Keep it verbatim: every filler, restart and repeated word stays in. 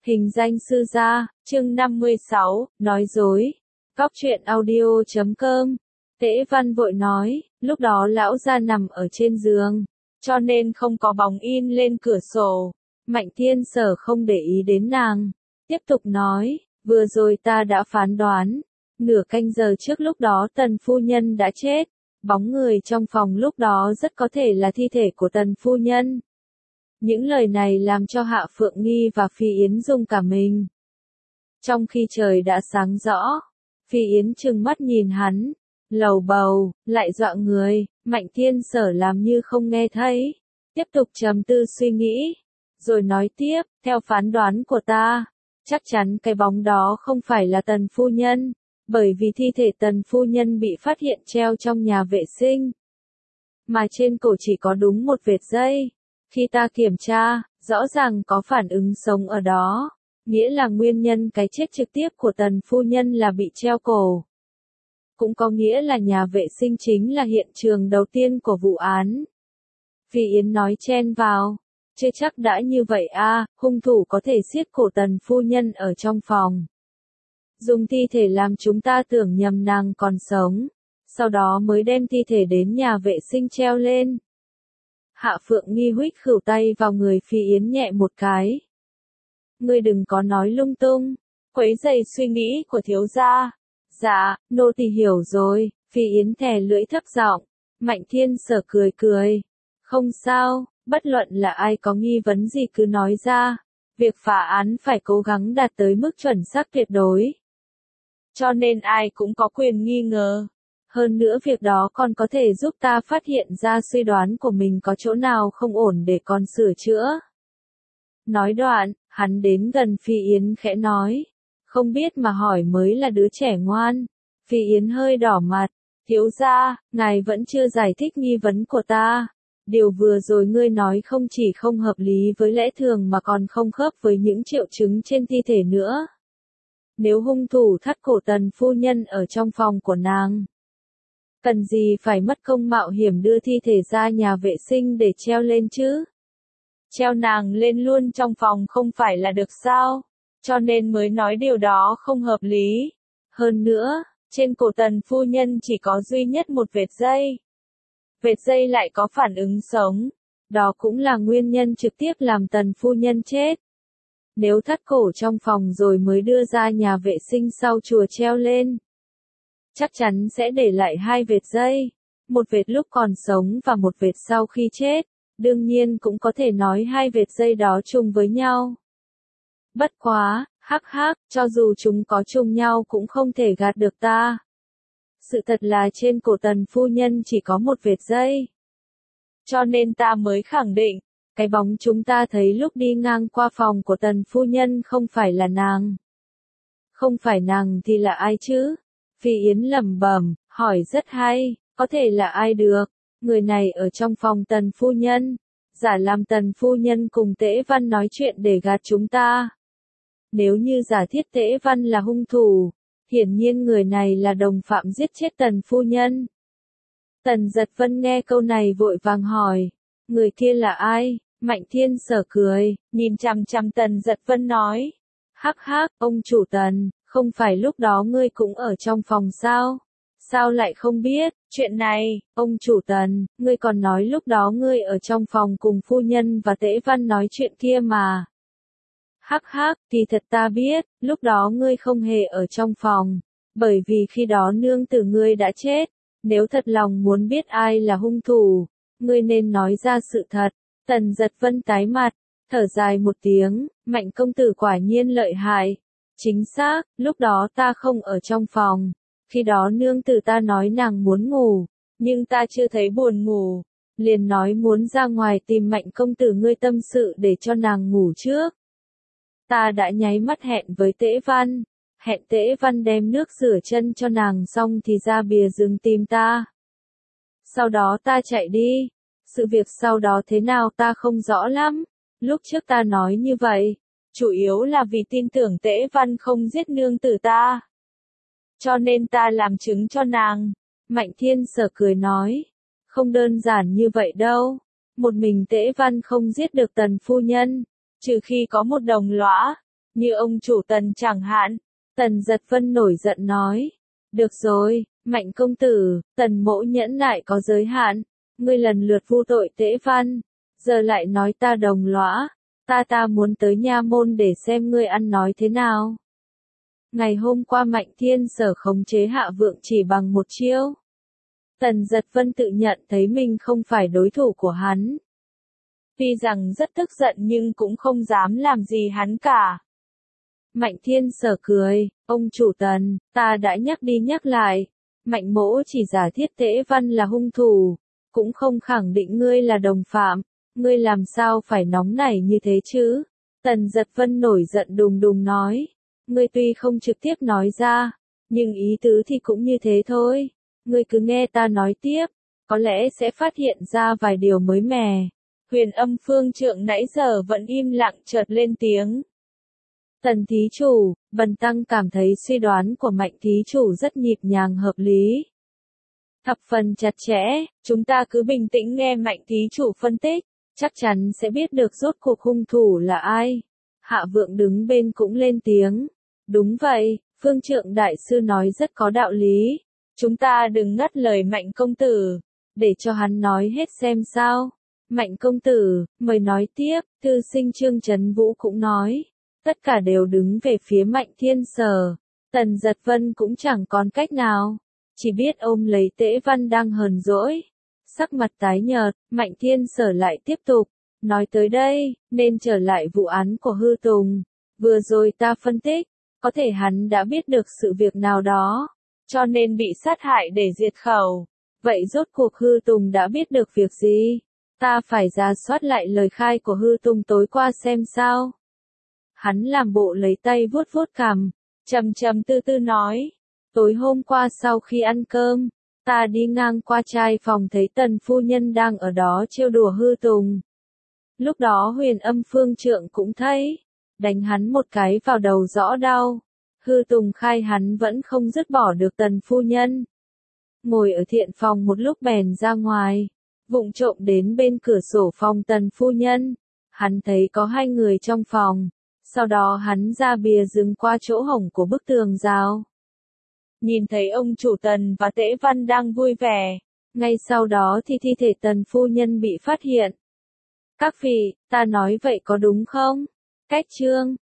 Hình danh sư gia, chương năm mươi sáu, nói dối. Góc truyện audio chấm com. Tễ Văn vội nói, lúc đó lão gia nằm ở trên giường, cho nên không có bóng in lên cửa sổ. Mạnh Thiên Sở không để ý đến nàng, tiếp tục nói, vừa rồi ta đã phán đoán, nửa canh giờ trước lúc đó Tần phu nhân đã chết, bóng người trong phòng lúc đó rất có thể là thi thể của Tần phu nhân. Những lời này làm cho Hạ Phượng Nghi và Phi Yến rung cả mình. Trong khi trời đã sáng rõ, Phi Yến trừng mắt nhìn hắn, lầu bầu, lại dọa người. Mạnh Thiên Sở làm như không nghe thấy, tiếp tục trầm tư suy nghĩ, rồi nói tiếp, theo phán đoán của ta, chắc chắn cái bóng đó không phải là Tần phu nhân, bởi vì thi thể Tần phu nhân bị phát hiện treo trong nhà vệ sinh, mà trên cổ chỉ có đúng một vệt dây. Khi ta kiểm tra, rõ ràng có phản ứng sống ở đó, nghĩa là nguyên nhân cái chết trực tiếp của Tần phu nhân là bị treo cổ. Cũng có nghĩa là nhà vệ sinh chính là hiện trường đầu tiên của vụ án. Phi Yến nói chen vào, chưa chắc đã như vậy a, hung thủ có thể siết cổ Tần phu nhân ở trong phòng, dùng thi thể làm chúng ta tưởng nhầm nàng còn sống, sau đó mới đem thi thể đến nhà vệ sinh treo lên. Hạ Phượng Nghi huých khửu tay vào người Phi Yến nhẹ một cái. Ngươi đừng có nói lung tung, quấy rầy suy nghĩ của thiếu gia. Dạ, nô tỳ hiểu rồi. Phi Yến thè lưỡi thấp giọng. Mạnh Thiên Sở cười cười. Không sao, bất luận là ai có nghi vấn gì cứ nói ra. Việc phá án phải cố gắng đạt tới mức chuẩn xác tuyệt đối, cho nên ai cũng có quyền nghi ngờ. Hơn nữa việc đó còn có thể giúp ta phát hiện ra suy đoán của mình có chỗ nào không ổn để còn sửa chữa. Nói đoạn, hắn đến gần Phi Yến khẽ nói, không biết mà hỏi mới là đứa trẻ ngoan. Phi Yến hơi đỏ mặt, thiếu gia, ngài vẫn chưa giải thích nghi vấn của ta. Điều vừa rồi ngươi nói không chỉ không hợp lý với lẽ thường mà còn không khớp với những triệu chứng trên thi thể nữa. Nếu hung thủ thắt cổ Tần phu nhân ở trong phòng của nàng, cần gì phải mất công mạo hiểm đưa thi thể ra nhà vệ sinh để treo lên chứ? Treo nàng lên luôn trong phòng không phải là được sao? Cho nên mới nói điều đó không hợp lý. Hơn nữa, trên cổ Tần phu nhân chỉ có duy nhất một vệt dây. Vệt dây lại có phản ứng sống. Đó cũng là nguyên nhân trực tiếp làm Tần phu nhân chết. Nếu thắt cổ trong phòng rồi mới đưa ra nhà vệ sinh sau chùa treo lên, chắc chắn sẽ để lại hai vệt dây, một vệt lúc còn sống và một vệt sau khi chết, đương nhiên cũng có thể nói hai vệt dây đó trùng với nhau. Bất quá, hắc hắc, cho dù chúng có trùng nhau cũng không thể gạt được ta. Sự thật là trên cổ Tần phu nhân chỉ có một vệt dây. Cho nên ta mới khẳng định, cái bóng chúng ta thấy lúc đi ngang qua phòng của Tần phu nhân không phải là nàng. Không phải nàng thì là ai chứ? Phi Yến lẩm bẩm, hỏi rất hay, có thể là ai được? Người này ở trong phòng Tần phu nhân, giả làm Tần phu nhân cùng Tễ Văn nói chuyện để gạt chúng ta. Nếu như giả thiết Tễ Văn là hung thủ, hiển nhiên người này là đồng phạm giết chết Tần phu nhân. Tần Giật Vân nghe câu này vội vàng hỏi, người kia là ai? Mạnh Thiên Sở cười, nhìn chằm chằm Tần Giật Vân nói, hắc hắc, ông chủ Tần, không phải lúc đó ngươi cũng ở trong phòng sao? Sao lại không biết? Chuyện này, ông chủ Tần, ngươi còn nói lúc đó ngươi ở trong phòng cùng phu nhân và Tễ Văn nói chuyện kia mà. Hắc hắc, thì thật ta biết, lúc đó ngươi không hề ở trong phòng, bởi vì khi đó nương tử ngươi đã chết. Nếu thật lòng muốn biết ai là hung thủ, ngươi nên nói ra sự thật. Tần Giật Vân tái mặt, thở dài một tiếng, Mạnh công tử quả nhiên lợi hại. Chính xác, lúc đó ta không ở trong phòng. Khi đó nương tử ta nói nàng muốn ngủ, nhưng ta chưa thấy buồn ngủ. Liền nói muốn ra ngoài tìm Mạnh công tử ngươi tâm sự để cho nàng ngủ trước. Ta đã nháy mắt hẹn với Tễ Văn. Hẹn Tễ Văn đem nước rửa chân cho nàng xong thì ra bìa rừng tìm ta. Sau đó ta chạy đi. Sự việc sau đó thế nào ta không rõ lắm. Lúc trước ta nói như vậy, chủ yếu là vì tin tưởng Tễ Văn không giết nương tử ta. Cho nên ta làm chứng cho nàng. Mạnh Thiên Sở cười nói, không đơn giản như vậy đâu. Một mình Tễ Văn không giết được Tần phu nhân, trừ khi có một đồng lõa. như ông chủ Tần chẳng hạn. Tần Giật Vân nổi giận nói. Được rồi, Mạnh công tử, Tần mỗ nhẫn nại có giới hạn. Ngươi lần lượt vu tội Tễ Văn. Giờ lại nói ta đồng lõa. Ta ta muốn tới nha môn để xem ngươi ăn nói thế nào. Ngày hôm qua Mạnh Thiên Sở khống chế Hạ Vượng chỉ bằng một chiêu. Tần Giật Vân tự nhận thấy mình không phải đối thủ của hắn. Tuy rằng rất tức giận nhưng cũng không dám làm gì hắn cả. Mạnh Thiên Sở cười, ông chủ Tần, ta đã nhắc đi nhắc lại. Mạnh mỗ chỉ giả thiết Tễ Văn là hung thủ, cũng không khẳng định ngươi là đồng phạm. Ngươi làm sao phải nóng nảy như thế chứ? Tần Giật Vân nổi giận đùng đùng nói. Ngươi tuy không trực tiếp nói ra, nhưng ý tứ thì cũng như thế thôi. Ngươi cứ nghe ta nói tiếp, có lẽ sẽ phát hiện ra vài điều mới mẻ. Huyền Âm Phương Trượng nãy giờ vẫn im lặng chợt lên tiếng. Tần thí chủ, Bần tăng cảm thấy suy đoán của Mạnh thí chủ rất nhịp nhàng hợp lý. Thập phần chặt chẽ, chúng ta cứ bình tĩnh nghe Mạnh thí chủ phân tích, chắc chắn sẽ biết được rốt cuộc hung thủ là ai. Hạ Vượng đứng bên cũng lên tiếng. Đúng vậy, Phương Trượng đại sư nói rất có đạo lý. Chúng ta đừng ngắt lời Mạnh công tử, để cho hắn nói hết xem sao. Mạnh công tử, mời nói tiếp. Thư sinh Trương Trấn Vũ cũng nói. Tất cả đều đứng về phía Mạnh Thiên Sở. Tần Giật Vân cũng chẳng còn cách nào, chỉ biết ôm lấy Tễ Văn đang hờn dỗi. Sắc mặt tái nhợt, Mạnh Thiên Sở lại tiếp tục. Nói tới đây, nên trở lại vụ án của Hư Tùng. Vừa rồi ta phân tích, có thể hắn đã biết được sự việc nào đó, cho nên bị sát hại để diệt khẩu. Vậy rốt cuộc Hư Tùng đã biết được việc gì? Ta phải rà soát lại lời khai của Hư Tùng tối qua xem sao. Hắn làm bộ lấy tay vuốt vuốt cằm, trầm trầm tư tư nói. Tối hôm qua sau khi ăn cơm, ta đi ngang qua trai phòng thấy Tần phu nhân đang ở đó trêu đùa Hư Tùng. Lúc đó Huyền Âm Phương Trượng cũng thấy, đánh hắn một cái vào đầu rõ đau. Hư Tùng khai hắn vẫn không dứt bỏ được Tần phu nhân. Ngồi ở thiện phòng một lúc bèn ra ngoài, vụng trộm đến bên cửa sổ phòng Tần phu nhân. Hắn thấy có hai người trong phòng, sau đó hắn ra bìa dừng qua chỗ hổng của bức tường rào. Nhìn thấy ông chủ Tần và Tễ Văn đang vui vẻ, ngay sau đó thì thi thể Tần phu nhân bị phát hiện. Các vị, ta nói vậy có đúng không? Cách chương